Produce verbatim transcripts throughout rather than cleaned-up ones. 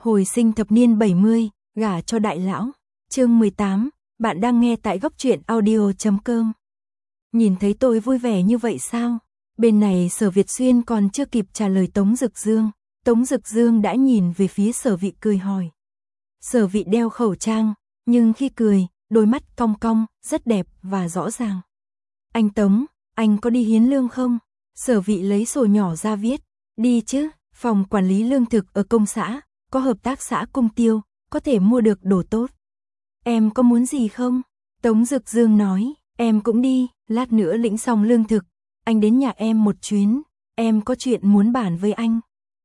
Hồi sinh thập niên bảy mươi, gả cho đại lão. Chương mười tám, bạn đang nghe tại góc truyện audio chấm com. Nhìn thấy tôi vui vẻ như vậy sao? Bên này Sở Việt Xuyên còn chưa kịp trả lời Tống Dực Dương, Tống Dực Dương đã nhìn về phía Sở Vị cười hỏi. Sở Vị đeo khẩu trang, nhưng khi cười, đôi mắt cong cong, rất đẹp và rõ ràng. Anh Tống, anh có đi hiến lương không? Sở Vị lấy sổ nhỏ ra viết. Đi chứ, phòng quản lý lương thực ở công xã, có hợp tác xã Cung Tiêu, có thể mua được đồ tốt. Em có muốn gì không? Tống Dực Dương nói, em cũng đi, lát nữa lĩnh xong lương thực, anh đến nhà em một chuyến, em có chuyện muốn bàn với anh.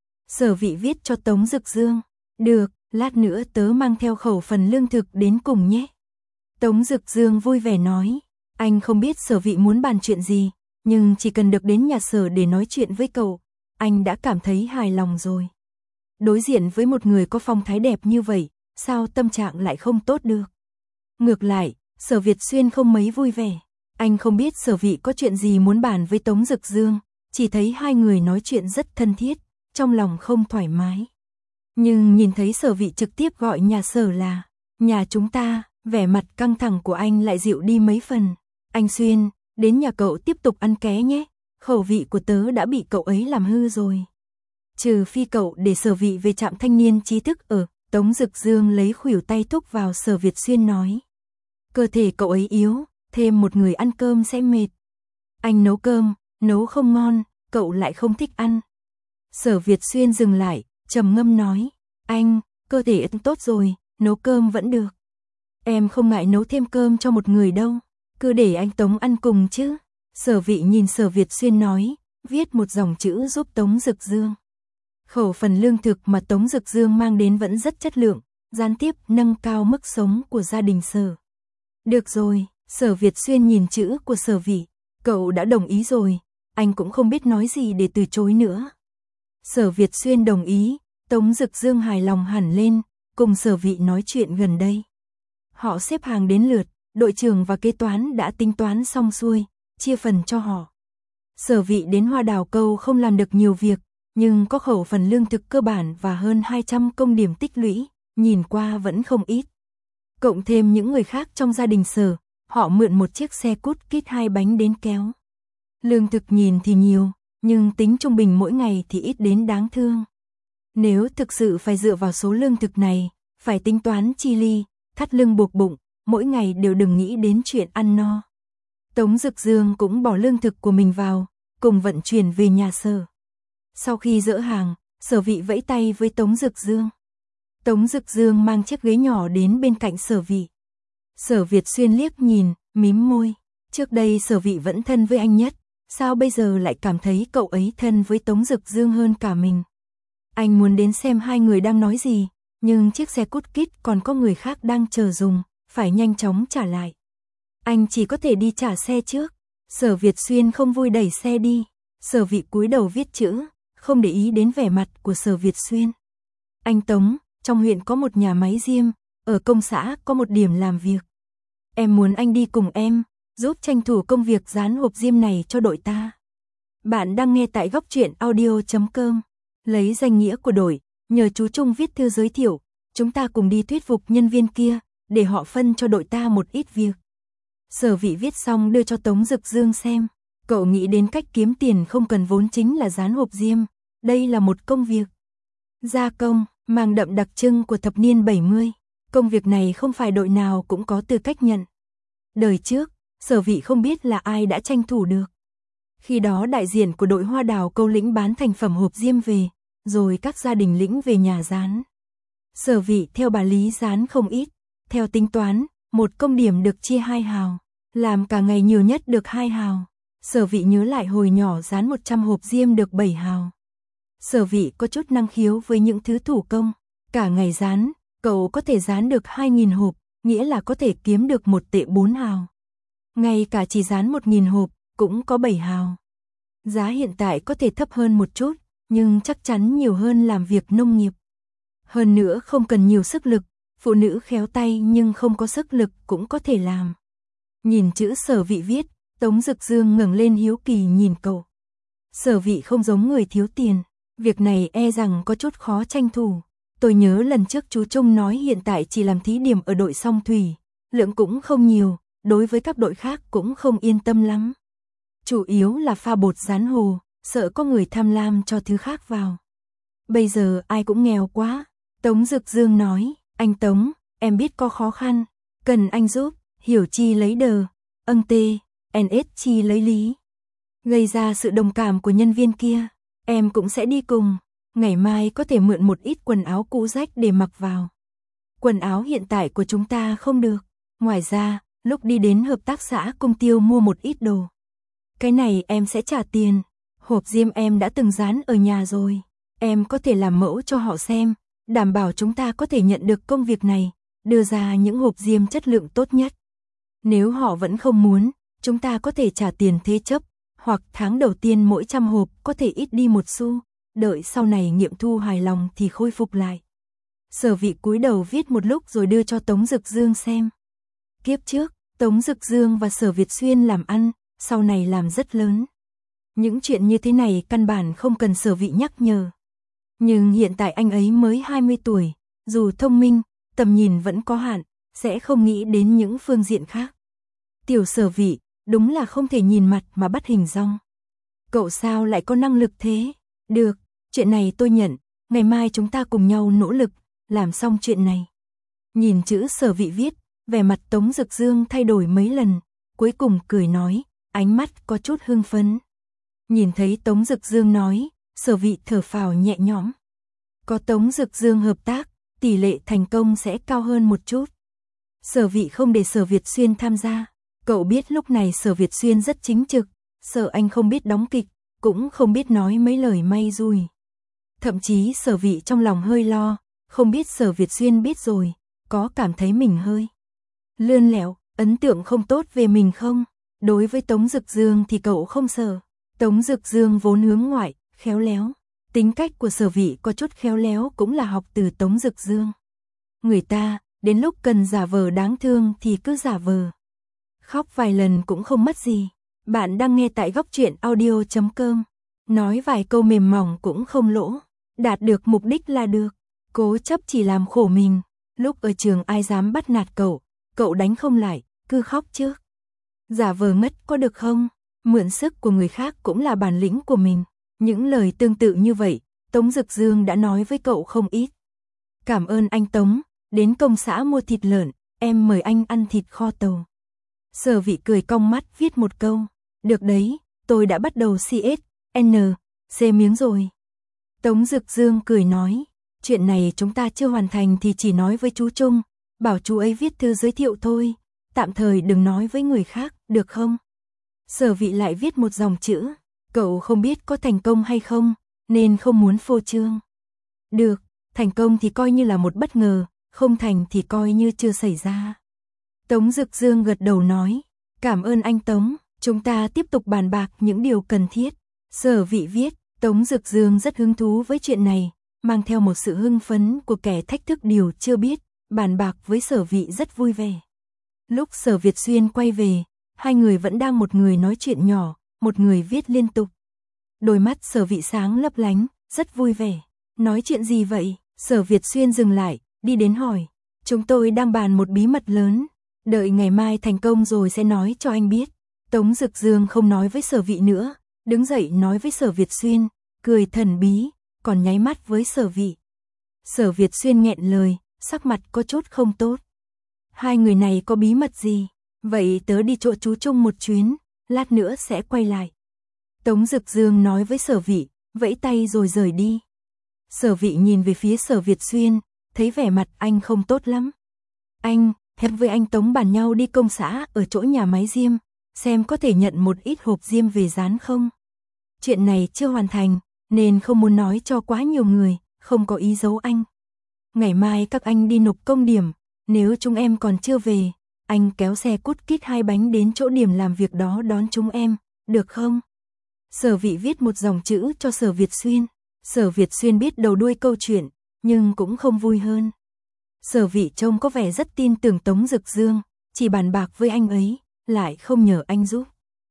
Sở Vị viết cho Tống Dực Dương, được, lát nữa tớ mang theo khẩu phần lương thực đến cùng nhé. Tống Dực Dương vui vẻ nói, anh không biết Sở Vị muốn bàn chuyện gì, nhưng chỉ cần được đến nhà Sở để nói chuyện với cậu, anh đã cảm thấy hài lòng rồi. Đối diện với một người có phong thái đẹp như vậy, sao tâm trạng lại không tốt được? Ngược lại, Sở Việt Xuyên không mấy vui vẻ. Anh không biết Sở Vị có chuyện gì muốn bàn với Tống Dực Dương, chỉ thấy hai người nói chuyện rất thân thiết, trong lòng không thoải mái. Nhưng nhìn thấy Sở Vị trực tiếp gọi nhà Sở là nhà chúng ta, vẻ mặt căng thẳng của anh lại dịu đi mấy phần. Anh Xuyên, đến nhà cậu tiếp tục ăn ké nhé, khẩu vị của tớ đã bị cậu ấy làm hư rồi. Trừ phi cậu để Sở Vị về trạm thanh niên trí thức ở. Tống Dực Dương lấy khuỷu tay thúc vào Sở Việt Xuyên nói. Cơ thể cậu ấy yếu, thêm một người ăn cơm sẽ mệt. Anh nấu cơm, nấu không ngon, cậu lại không thích ăn. Sở Việt Xuyên dừng lại, trầm ngâm nói. Anh, cơ thể tốt rồi, nấu cơm vẫn được. Em không ngại nấu thêm cơm cho một người đâu, cứ để anh Tống ăn cùng chứ. Sở Vị nhìn Sở Việt Xuyên nói, viết một dòng chữ giúp Tống Dực Dương. Khẩu phần lương thực mà Tống Dực Dương mang đến vẫn rất chất lượng, gián tiếp nâng cao mức sống của gia đình Sở. Được rồi, Sở Việt Xuyên nhìn chữ của Sở Vị, cậu đã đồng ý rồi, anh cũng không biết nói gì để từ chối nữa. Sở Việt Xuyên đồng ý, Tống Dực Dương hài lòng hẳn lên, cùng Sở Vị nói chuyện gần đây. Họ xếp hàng đến lượt, đội trưởng và kế toán đã tính toán xong xuôi, chia phần cho họ. Sở Vị đến Hoa Đào Câu không làm được nhiều việc, nhưng có khẩu phần lương thực cơ bản và hơn hai trăm công điểm tích lũy, nhìn qua vẫn không ít. Cộng thêm những người khác trong gia đình Sở, họ mượn một chiếc xe cút kít hai bánh đến kéo. Lương thực nhìn thì nhiều, nhưng tính trung bình mỗi ngày thì ít đến đáng thương. Nếu thực sự phải dựa vào số lương thực này, phải tính toán chi ly, thắt lưng buộc bụng, mỗi ngày đều đừng nghĩ đến chuyện ăn no. Tống Dực Dương cũng bỏ lương thực của mình vào, cùng vận chuyển về nhà Sở. Sau khi dỡ hàng, Sở Vị vẫy tay với Tống Dực Dương. Tống Dực Dương mang chiếc ghế nhỏ đến bên cạnh Sở Vị. Sở Việt Xuyên liếc nhìn, mím môi. Trước đây Sở Vị vẫn thân với anh nhất, sao bây giờ lại cảm thấy cậu ấy thân với Tống Dực Dương hơn cả mình? Anh muốn đến xem hai người đang nói gì, nhưng chiếc xe cút kít còn có người khác đang chờ dùng, phải nhanh chóng trả lại. Anh chỉ có thể đi trả xe trước. Sở Việt Xuyên không vui đẩy xe đi. Sở Vị cúi đầu viết chữ, không để ý đến vẻ mặt của Sở Việt Xuyên. Anh Tống, trong huyện có một nhà máy diêm, ở công xã có một điểm làm việc. Em muốn anh đi cùng em, giúp tranh thủ công việc dán hộp diêm này cho đội ta. Bạn đang nghe tại góc truyện audio chấm com. Lấy danh nghĩa của đội, nhờ chú Trung viết thư giới thiệu, chúng ta cùng đi thuyết phục nhân viên kia, để họ phân cho đội ta một ít việc. Sở Vị viết xong đưa cho Tống Dực Dương xem. Cậu nghĩ đến cách kiếm tiền không cần vốn chính là dán hộp diêm, đây là một công việc. Gia công, mang đậm đặc trưng của thập niên bảy mươi, công việc này không phải đội nào cũng có tư cách nhận. Đời trước, Sở Vị không biết là ai đã tranh thủ được. Khi đó đại diện của đội Hoa Đào Câu lĩnh bán thành phẩm hộp diêm về, rồi các gia đình lĩnh về nhà dán. Sở Vị theo bà Lý dán không ít, theo tính toán, một công điểm được chia hai hào, làm cả ngày nhiều nhất được hai hào. Sở Vị nhớ lại hồi nhỏ dán một trăm hộp diêm được bảy hào. Sở Vị có chút năng khiếu với những thứ thủ công, cả ngày dán, cậu có thể dán được hai nghìn hộp, nghĩa là có thể kiếm được một tệ bốn hào. Ngay cả chỉ dán một nghìn hộp, cũng có bảy hào. Giá hiện tại có thể thấp hơn một chút, nhưng chắc chắn nhiều hơn làm việc nông nghiệp. Hơn nữa không cần nhiều sức lực, phụ nữ khéo tay nhưng không có sức lực cũng có thể làm. Nhìn chữ Sở Vị viết, Tống Dực Dương ngẩng lên hiếu kỳ nhìn cậu. Sở Vị không giống người thiếu tiền, việc này e rằng có chút khó tranh thủ. Tôi nhớ lần trước chú Trung nói hiện tại chỉ làm thí điểm ở đội song thủy, lượng cũng không nhiều, đối với các đội khác cũng không yên tâm lắm. Chủ yếu là pha bột rán hồ, sợ có người tham lam cho thứ khác vào. Bây giờ ai cũng nghèo quá. Tống Dực Dương nói, anh Tống, em biết có khó khăn, cần anh giúp, hiểu chi lấy đờ, âng tê, en ét chi lấy lý. Gây ra sự đồng cảm của nhân viên kia, em cũng sẽ đi cùng, ngày mai có thể mượn một ít quần áo cũ rách để mặc vào. Quần áo hiện tại của chúng ta không được, ngoài ra, lúc đi đến hợp tác xã Cung Tiêu mua một ít đồ. Cái này em sẽ trả tiền, hộp diêm em đã từng dán ở nhà rồi, em có thể làm mẫu cho họ xem, đảm bảo chúng ta có thể nhận được công việc này, đưa ra những hộp diêm chất lượng tốt nhất. Nếu họ vẫn không muốn, chúng ta có thể trả tiền thế chấp, hoặc tháng đầu tiên mỗi trăm hộp có thể ít đi một xu, đợi sau này nghiệm thu hài lòng thì khôi phục lại. Sở Vị cúi đầu viết một lúc rồi đưa cho Tống Dực Dương xem. Kiếp trước, Tống Dực Dương và Sở Việt Xuyên làm ăn, sau này làm rất lớn. Những chuyện như thế này căn bản không cần Sở Vị nhắc nhở. Nhưng hiện tại anh ấy mới hai mươi tuổi, dù thông minh, tầm nhìn vẫn có hạn, sẽ không nghĩ đến những phương diện khác. Tiểu Sở Vị, đúng là không thể nhìn mặt mà bắt hình dong. Cậu sao lại có năng lực thế? Được, chuyện này tôi nhận, ngày mai chúng ta cùng nhau nỗ lực, làm xong chuyện này. Nhìn chữ Sở Vị viết, vẻ mặt Tống Dực Dương thay đổi mấy lần, cuối cùng cười nói, ánh mắt có chút hưng phấn. Nhìn thấy Tống Dực Dương nói, Sở Vị thở phào nhẹ nhõm. Có Tống Dực Dương hợp tác, tỷ lệ thành công sẽ cao hơn một chút. Sở Vị không để Sở Việt Xuyên tham gia. Cậu biết lúc này Sở Việt Xuyên rất chính trực, sợ anh không biết đóng kịch, cũng không biết nói mấy lời may rủi. Thậm chí Sở Vị trong lòng hơi lo, không biết Sở Việt Xuyên biết rồi, có cảm thấy mình hơi lươn lẹo, ấn tượng không tốt về mình không? Đối với Tống Dực Dương thì cậu không sợ. Tống Dực Dương vốn hướng ngoại, khéo léo. Tính cách của Sở Vị có chút khéo léo cũng là học từ Tống Dực Dương. Người ta, đến lúc cần giả vờ đáng thương thì cứ giả vờ. Khóc vài lần cũng không mất gì. Bạn đang nghe tại góc truyện audio chấm com. Nói vài câu mềm mỏng cũng không lỗ. Đạt được mục đích là được. Cố chấp chỉ làm khổ mình. Lúc ở trường ai dám bắt nạt cậu, cậu đánh không lại, cứ khóc trước. Giả vờ ngất có được không? Mượn sức của người khác cũng là bản lĩnh của mình. Những lời tương tự như vậy, Tống Dực Dương đã nói với cậu không ít. Cảm ơn anh Tống, đến công xã mua thịt lợn, em mời anh ăn thịt kho tàu. Sở Vị cười cong mắt viết một câu. Được đấy, tôi đã bắt đầu xê ét, en, xê miếng rồi. Tống Dực Dương cười nói, chuyện này chúng ta chưa hoàn thành thì chỉ nói với chú Trung, bảo chú ấy viết thư giới thiệu thôi, tạm thời đừng nói với người khác, được không? Sở Vị lại viết một dòng chữ, cậu không biết có thành công hay không, nên không muốn phô trương. Được, thành công thì coi như là một bất ngờ, không thành thì coi như chưa xảy ra. Tống Dực Dương gật đầu nói, cảm ơn anh Tống, chúng ta tiếp tục bàn bạc những điều cần thiết. Sở Vị viết, Tống Dực Dương rất hứng thú với chuyện này, mang theo một sự hưng phấn của kẻ thách thức điều chưa biết, bàn bạc với Sở Vị rất vui vẻ. Lúc Sở Việt Xuyên quay về, hai người vẫn đang một người nói chuyện nhỏ, một người viết liên tục. Đôi mắt Sở Vị sáng lấp lánh, rất vui vẻ. Nói chuyện gì vậy? Sở Việt Xuyên dừng lại, đi đến hỏi. Chúng tôi đang bàn một bí mật lớn, đợi ngày mai thành công rồi sẽ nói cho anh biết. Tống Dực Dương không nói với Sở Vị nữa, đứng dậy nói với Sở Việt Xuyên, cười thần bí, còn nháy mắt với Sở Vị. Sở Việt Xuyên nghẹn lời, sắc mặt có chút không tốt. Hai người này có bí mật gì? Vậy tớ đi chỗ chú Trung một chuyến, lát nữa sẽ quay lại. Tống Dực Dương nói với Sở Vị, vẫy tay rồi rời đi. Sở Vị nhìn về phía Sở Việt Xuyên, thấy vẻ mặt anh không tốt lắm. Anh, hẹn với anh Tống bàn nhau đi công xã ở chỗ nhà máy diêm, xem có thể nhận một ít hộp diêm về dán không? Chuyện này chưa hoàn thành, nên không muốn nói cho quá nhiều người, không có ý giấu anh. Ngày mai các anh đi nộp công điểm, nếu chúng em còn chưa về, anh kéo xe cút kít hai bánh đến chỗ điểm làm việc đó đón chúng em, được không? Sở Vị viết một dòng chữ cho Sở Việt Xuyên. Sở Việt Xuyên biết đầu đuôi câu chuyện, nhưng cũng không vui hơn. Sở Vị trông có vẻ rất tin tưởng Tống Dực Dương, chỉ bàn bạc với anh ấy, lại không nhờ anh giúp.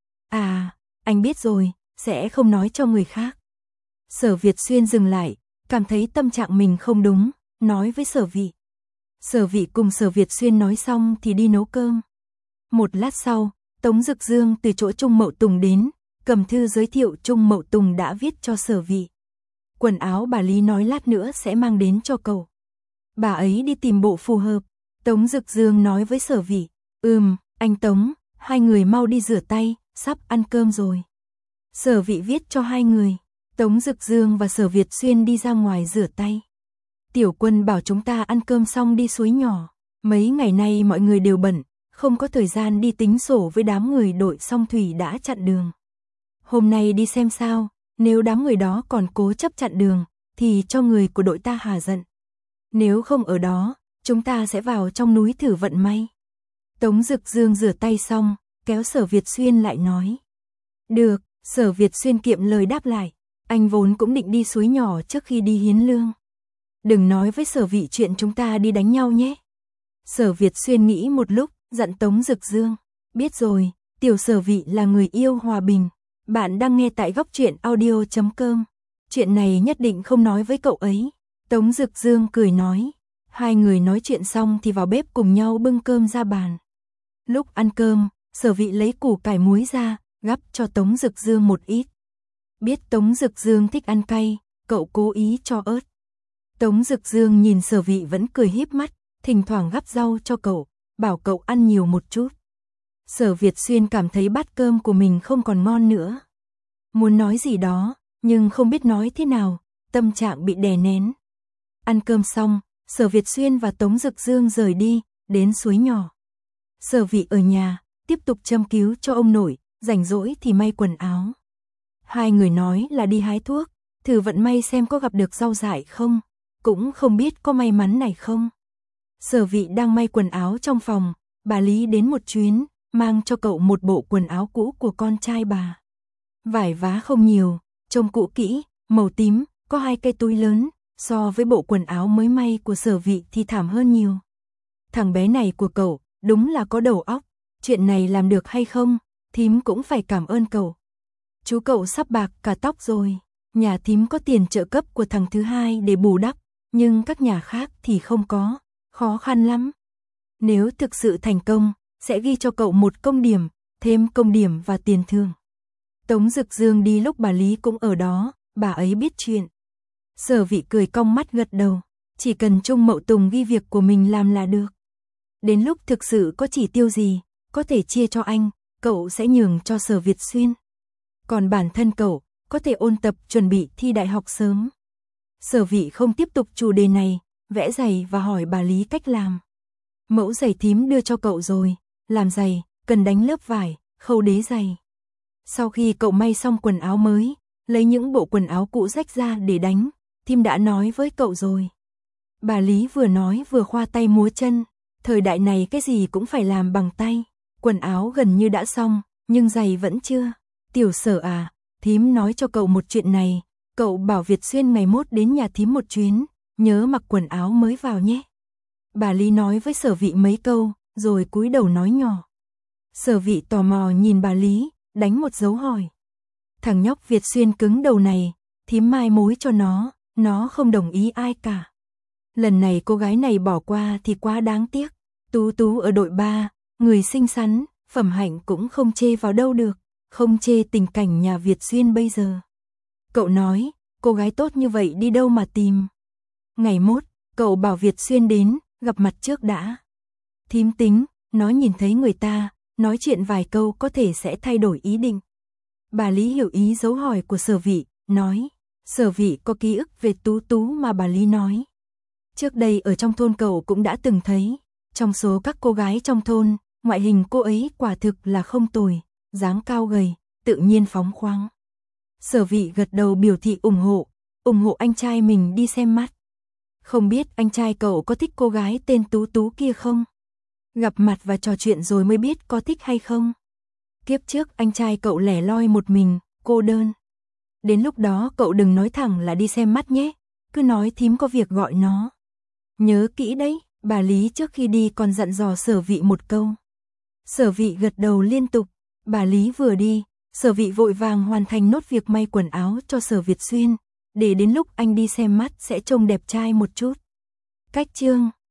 À, anh biết rồi, sẽ không nói cho người khác. Sở Việt Xuyên dừng lại, cảm thấy tâm trạng mình không đúng, nói với Sở Vị. Sở Vị cùng Sở Việt Xuyên nói xong thì đi nấu cơm. Một lát sau, Tống Dực Dương từ chỗ Trung Mậu Tùng đến, cầm thư giới thiệu Trung Mậu Tùng đã viết cho Sở Vị. Quần áo bà Lý nói lát nữa sẽ mang đến cho cậu. Bà ấy đi tìm bộ phù hợp. Tống Dực Dương nói với Sở Vị, ừm, anh Tống, hai người mau đi rửa tay, sắp ăn cơm rồi. Sở Vị viết cho hai người. Tống Dực Dương và Sở Việt Xuyên đi ra ngoài rửa tay. Tiểu Quân bảo chúng ta ăn cơm xong đi suối nhỏ. Mấy ngày nay mọi người đều bận, không có thời gian đi tính sổ với đám người đội song thủy đã chặn đường. Hôm nay đi xem sao, nếu đám người đó còn cố chấp chặn đường, thì cho người của đội ta hà giận. Nếu không ở đó, chúng ta sẽ vào trong núi thử vận may. Tống Dực Dương rửa tay xong, kéo Sở Việt Xuyên lại nói. Được, Sở Việt Xuyên kiệm lời đáp lại, anh vốn cũng định đi suối nhỏ trước khi đi hiến lương. Đừng nói với Sở Vị chuyện chúng ta đi đánh nhau nhé. Sở Việt Xuyên nghĩ một lúc, dặn Tống Dực Dương. Biết rồi, tiểu Sở Vị là người yêu hòa bình. Bạn đang nghe tại góc truyện audio chấm com. Chuyện này nhất định không nói với cậu ấy. Tống Dực Dương cười nói. Hai người nói chuyện xong thì vào bếp cùng nhau bưng cơm ra bàn. Lúc ăn cơm, Sở Vị lấy củ cải muối ra, gắp cho Tống Dực Dương một ít. Biết Tống Dực Dương thích ăn cay, cậu cố ý cho ớt. Tống Dực Dương nhìn Sở Vị vẫn cười híp mắt, thỉnh thoảng gắp rau cho cậu, bảo cậu ăn nhiều một chút. Sở Việt Xuyên cảm thấy bát cơm của mình không còn ngon nữa. Muốn nói gì đó, nhưng không biết nói thế nào, tâm trạng bị đè nén. Ăn cơm xong, Sở Việt Xuyên và Tống Dực Dương rời đi, đến suối nhỏ. Sở Vị ở nhà, tiếp tục châm cứu cho ông nội, rảnh rỗi thì may quần áo. Hai người nói là đi hái thuốc, thử vận may xem có gặp được rau dại không, cũng không biết có may mắn này không. Sở Vị đang may quần áo trong phòng, bà Lý đến một chuyến, mang cho cậu một bộ quần áo cũ của con trai bà. Vải vá không nhiều, trông cũ kỹ, màu tím, có hai cây túi lớn, so với bộ quần áo mới may của Sở Vị thì thảm hơn nhiều. Thằng bé này của cậu, đúng là có đầu óc, chuyện này làm được hay không, thím cũng phải cảm ơn cậu. Chú cậu sắp bạc cả tóc rồi, nhà thím có tiền trợ cấp của thằng thứ hai để bù đắp, nhưng các nhà khác thì không có, khó khăn lắm. Nếu thực sự thành công, sẽ ghi cho cậu một công điểm, thêm công điểm và tiền thưởng. Tống Dực Dương đi lúc bà Lý cũng ở đó, bà ấy biết chuyện. Sở Vị cười cong mắt gật đầu, chỉ cần Trung Mậu Tùng ghi việc của mình làm là được. Đến lúc thực sự có chỉ tiêu gì, có thể chia cho anh, cậu sẽ nhường cho Sở Việt Xuyên. Còn bản thân cậu, có thể ôn tập chuẩn bị thi đại học sớm. Sở Vị không tiếp tục chủ đề này, vẽ giày và hỏi bà Lý cách làm. Mẫu giày thím đưa cho cậu rồi, làm giày, cần đánh lớp vải, khâu đế giày. Sau khi cậu may xong quần áo mới, lấy những bộ quần áo cũ rách ra để đánh, thím đã nói với cậu rồi. Bà Lý vừa nói vừa khoa tay múa chân, thời đại này cái gì cũng phải làm bằng tay, quần áo gần như đã xong, nhưng giày vẫn chưa. Tiểu Sở à, thím nói cho cậu một chuyện này, cậu bảo Việt Xuyên ngày mốt đến nhà thím một chuyến, nhớ mặc quần áo mới vào nhé. Bà Lý nói với Sở Vị mấy câu, rồi cúi đầu nói nhỏ. Sở Vị tò mò nhìn bà Lý, đánh một dấu hỏi. Thằng nhóc Việt Xuyên cứng đầu này, thím mai mối cho nó, nó không đồng ý ai cả. Lần này cô gái này bỏ qua thì quá đáng tiếc. Tú Tú ở đội ba, người xinh xắn, phẩm hạnh cũng không chê vào đâu được, không chê tình cảnh nhà Việt Xuyên bây giờ. Cậu nói, cô gái tốt như vậy đi đâu mà tìm. Ngày mốt, cậu bảo Việt Xuyên đến, gặp mặt trước đã. Thím tính, nó nhìn thấy người ta, nói chuyện vài câu có thể sẽ thay đổi ý định. Bà Lý hiểu ý dấu hỏi của Sở Vị, nói. Sở Vị có ký ức về Tú Tú mà bà Lý nói. Trước đây ở trong thôn cậu cũng đã từng thấy. Trong số các cô gái trong thôn, ngoại hình cô ấy quả thực là không tồi, dáng cao gầy, tự nhiên phóng khoáng. Sở Vị gật đầu biểu thị ủng hộ, ủng hộ anh trai mình đi xem mắt. Không biết anh trai cậu có thích cô gái tên Tú Tú kia không? Gặp mặt và trò chuyện rồi mới biết có thích hay không. Kiếp trước anh trai cậu lẻ loi một mình, cô đơn. Đến lúc đó cậu đừng nói thẳng là đi xem mắt nhé, cứ nói thím có việc gọi nó. Nhớ kỹ đấy, bà Lý trước khi đi còn dặn dò Sở Vị một câu. Sở Vị gật đầu liên tục, bà Lý vừa đi, Sở Vị vội vàng hoàn thành nốt việc may quần áo cho Sở Việt Xuyên, để đến lúc anh đi xem mắt sẽ trông đẹp trai một chút. Cách chương